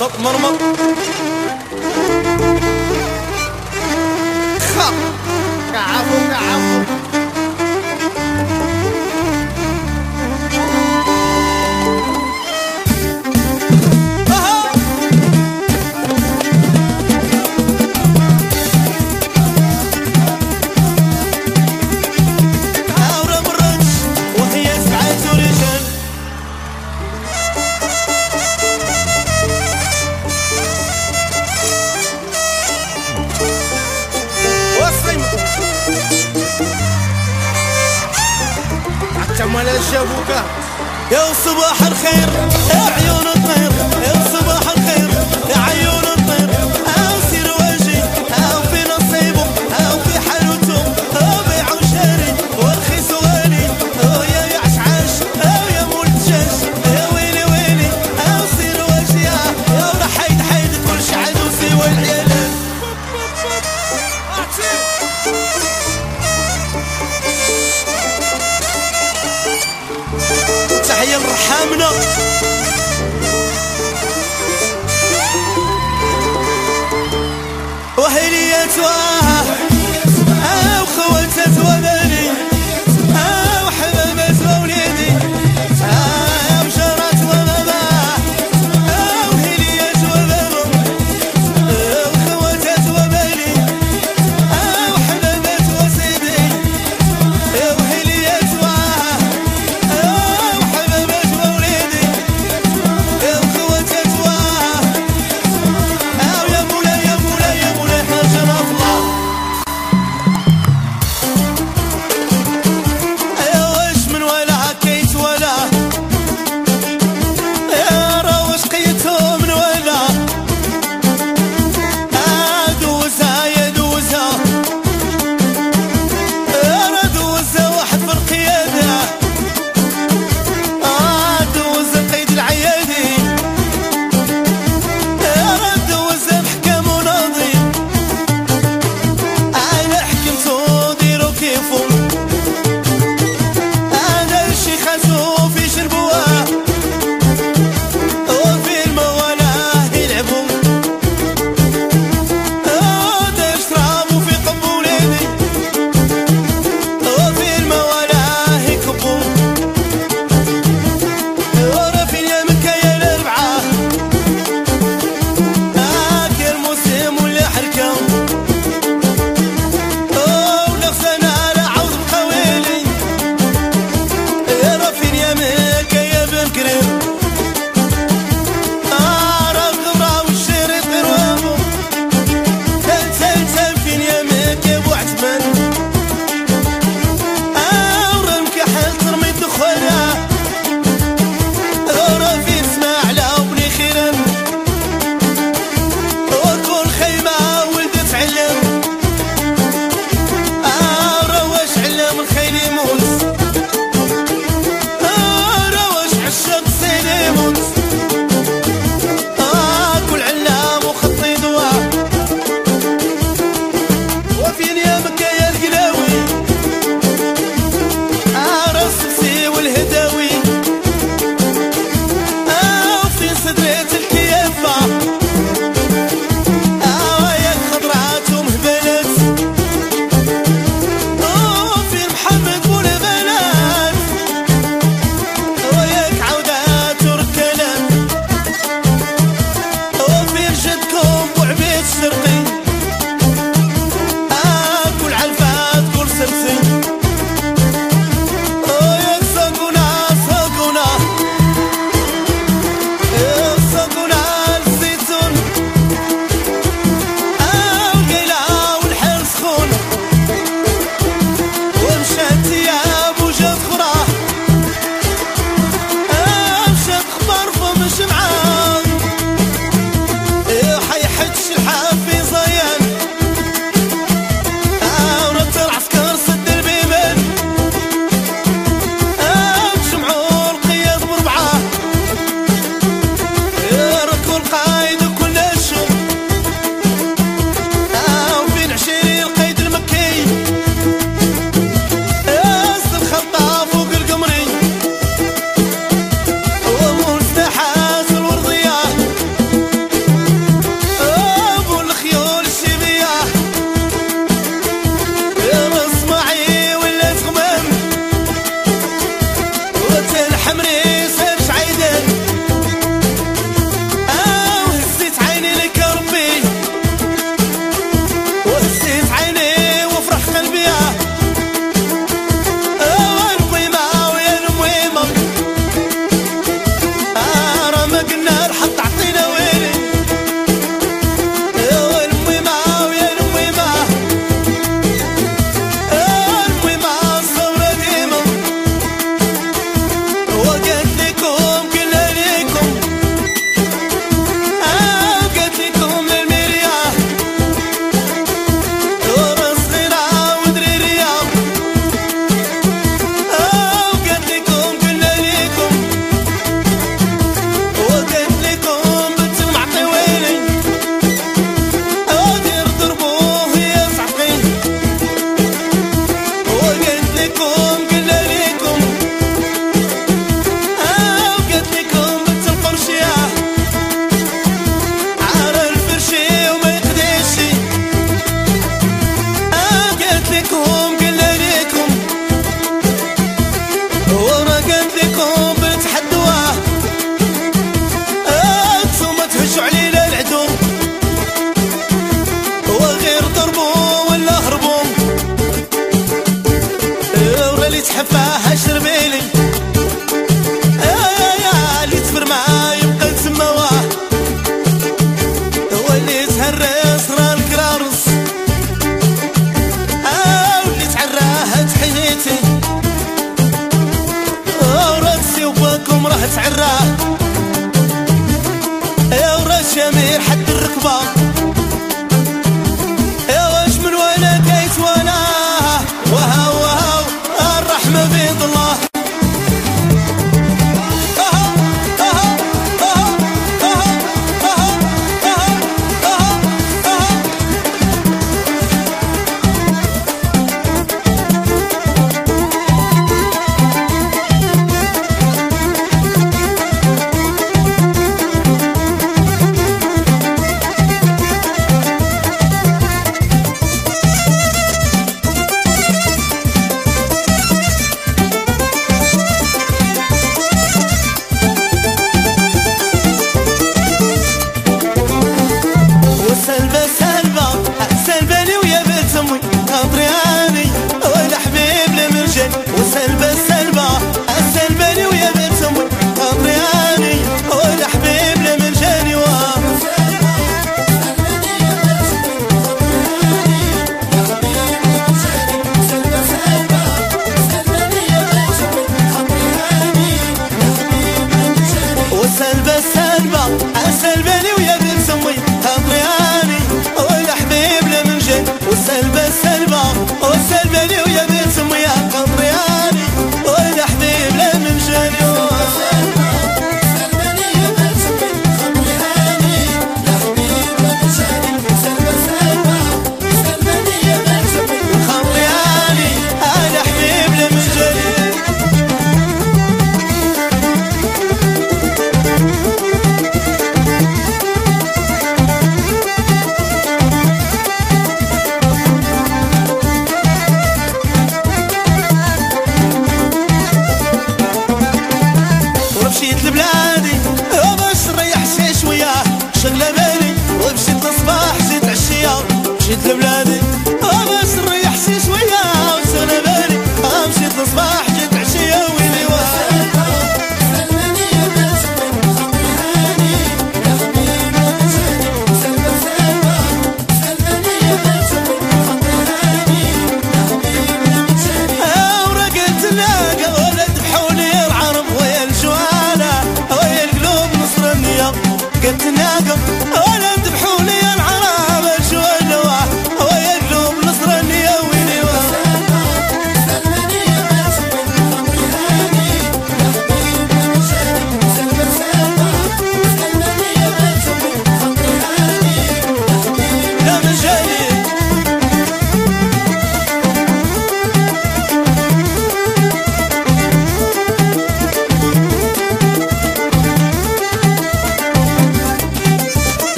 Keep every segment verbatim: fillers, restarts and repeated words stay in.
صوت مرمر خا كعفو كعفو مال الشبوكة. يا صباح الخير يا عيون الطير، يا صباح الخير يا عيون الطير، أو سير واجي أو في نصيبه أو في حالته أو بيع وشاري ورخيص وغالي، أو يا يعشعاش أو يا مول دجاج، يا ويلي ويلي أو سير واجي يا ورا حيد حيد كل شي عدو سوى العيالات. تحية لرحامنا وهليات واه او خواتات وبني او حبابات ووليدي او جارات وماما او هليات وبابا او خواتات وبني او حبابات وسيدي او هليات واه او حبابات ووليدي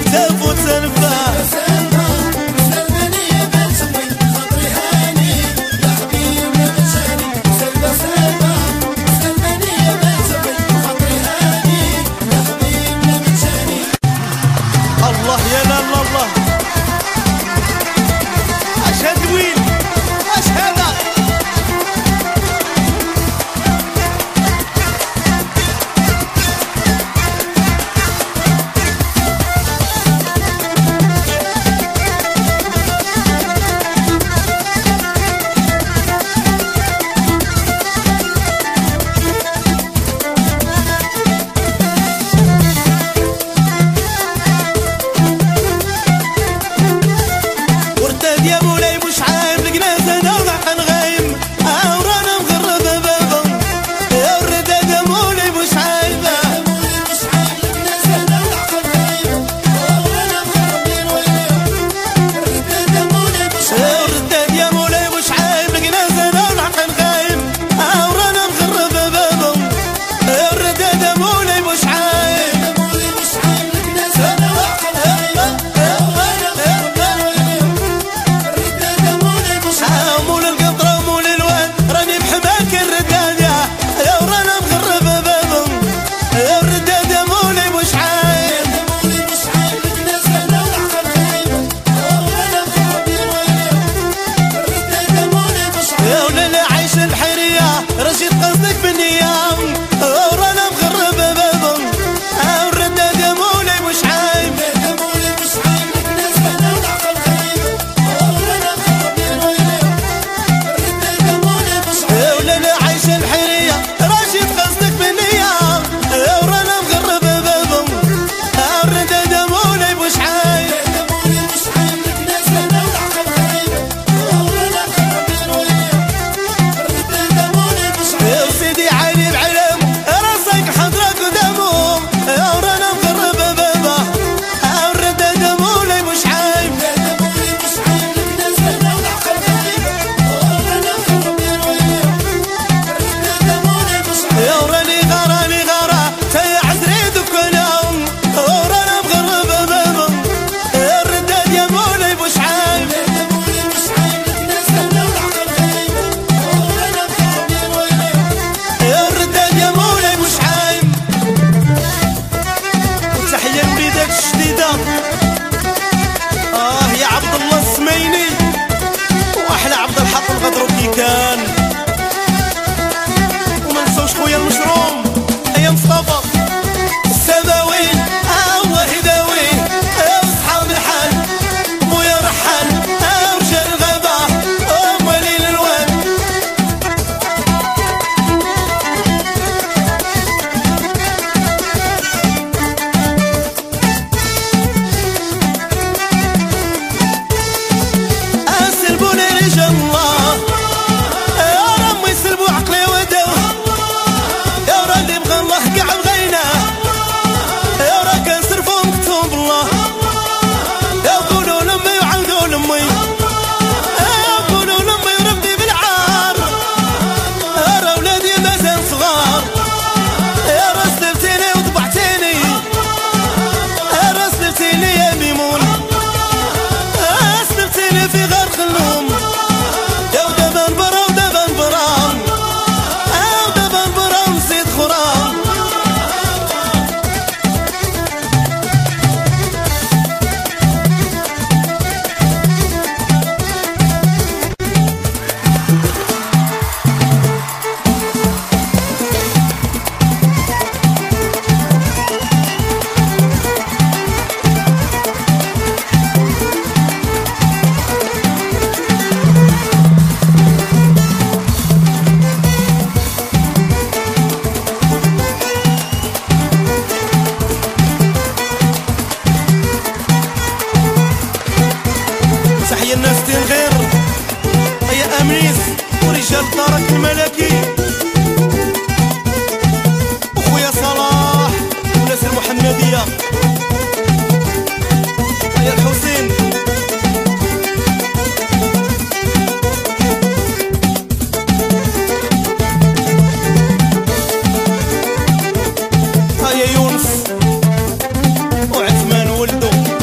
تلفتف وتلفه رجال دارك الملكي اخويا صلاح وناس المحمدية يا الحسين هيا يونس وعثمان ولدو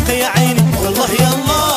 العشق يا عيني والله يا الله.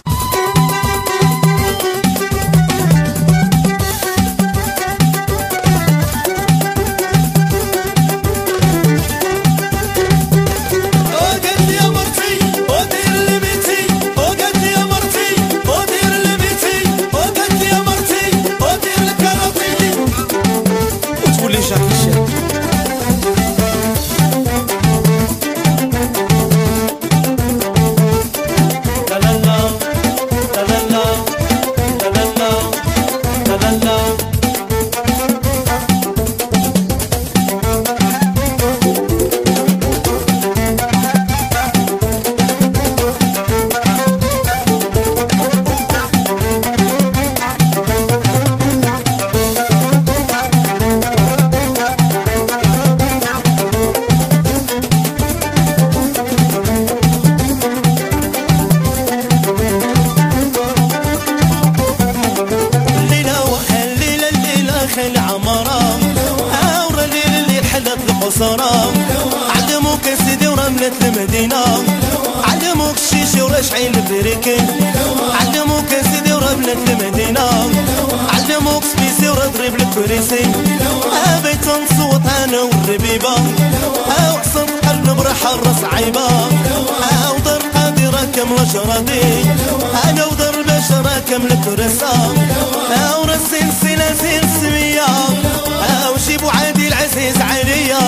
علموك سيدي ورملة المدينة، علموك الشيشي ورشعين البريكين، علموك سيدي ورملة المدينة، علموك سبيسي وردريب الكريسي. بيت نصوت انا والربيبة، او حصن قلب برحة الراس عيبة، او دار قادرة كاملة شرابي، انا ودار بشرة كاملة كرسة، او رسين سلاسل سمية، او جيبو عادي العزيز عليا،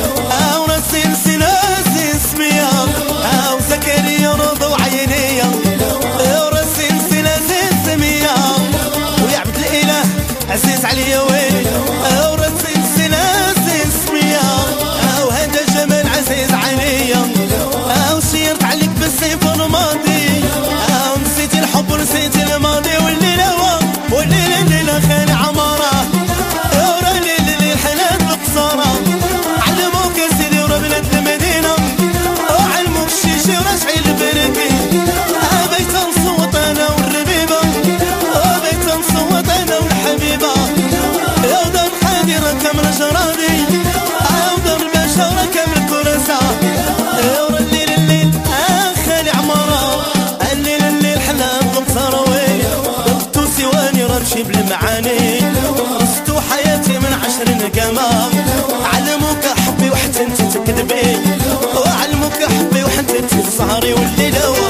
او رسين سلاسل سمية، او زكريا رضا وعينيا، او رسين سلاسل سمية، ويا عبد الاله عزيز عليا ويلي، او رسين سلاسل سمية، او هذا جمال عزيز عليا، او سيرت عليك بالسيف الماضي، او نسيتي الحب ونسيتي الماضي، والليلة والليلة الليلة خالي عمارة، ورا الليل الليل حنان بقصارة، علموك يا سيدي ورملة المدينة، وعلموك الشيشي ورشعي البركي، بيت نصوت انا والربيبة، بيت نصوت انا والحبيبة، يا دار حاضرة كاملة جرادي، او دار بشرة كاملة كراسة، ورا الليل الليل خالي عمارة، الليل الليل حنان بقصارة، ويلي ضربتو سواني رمشي بالمعاني، رستو حياتي من عشرين قمر، علموك حبي وحتى انت تكذبي، وعلموك حبي وحتى انت تسهري، والليلة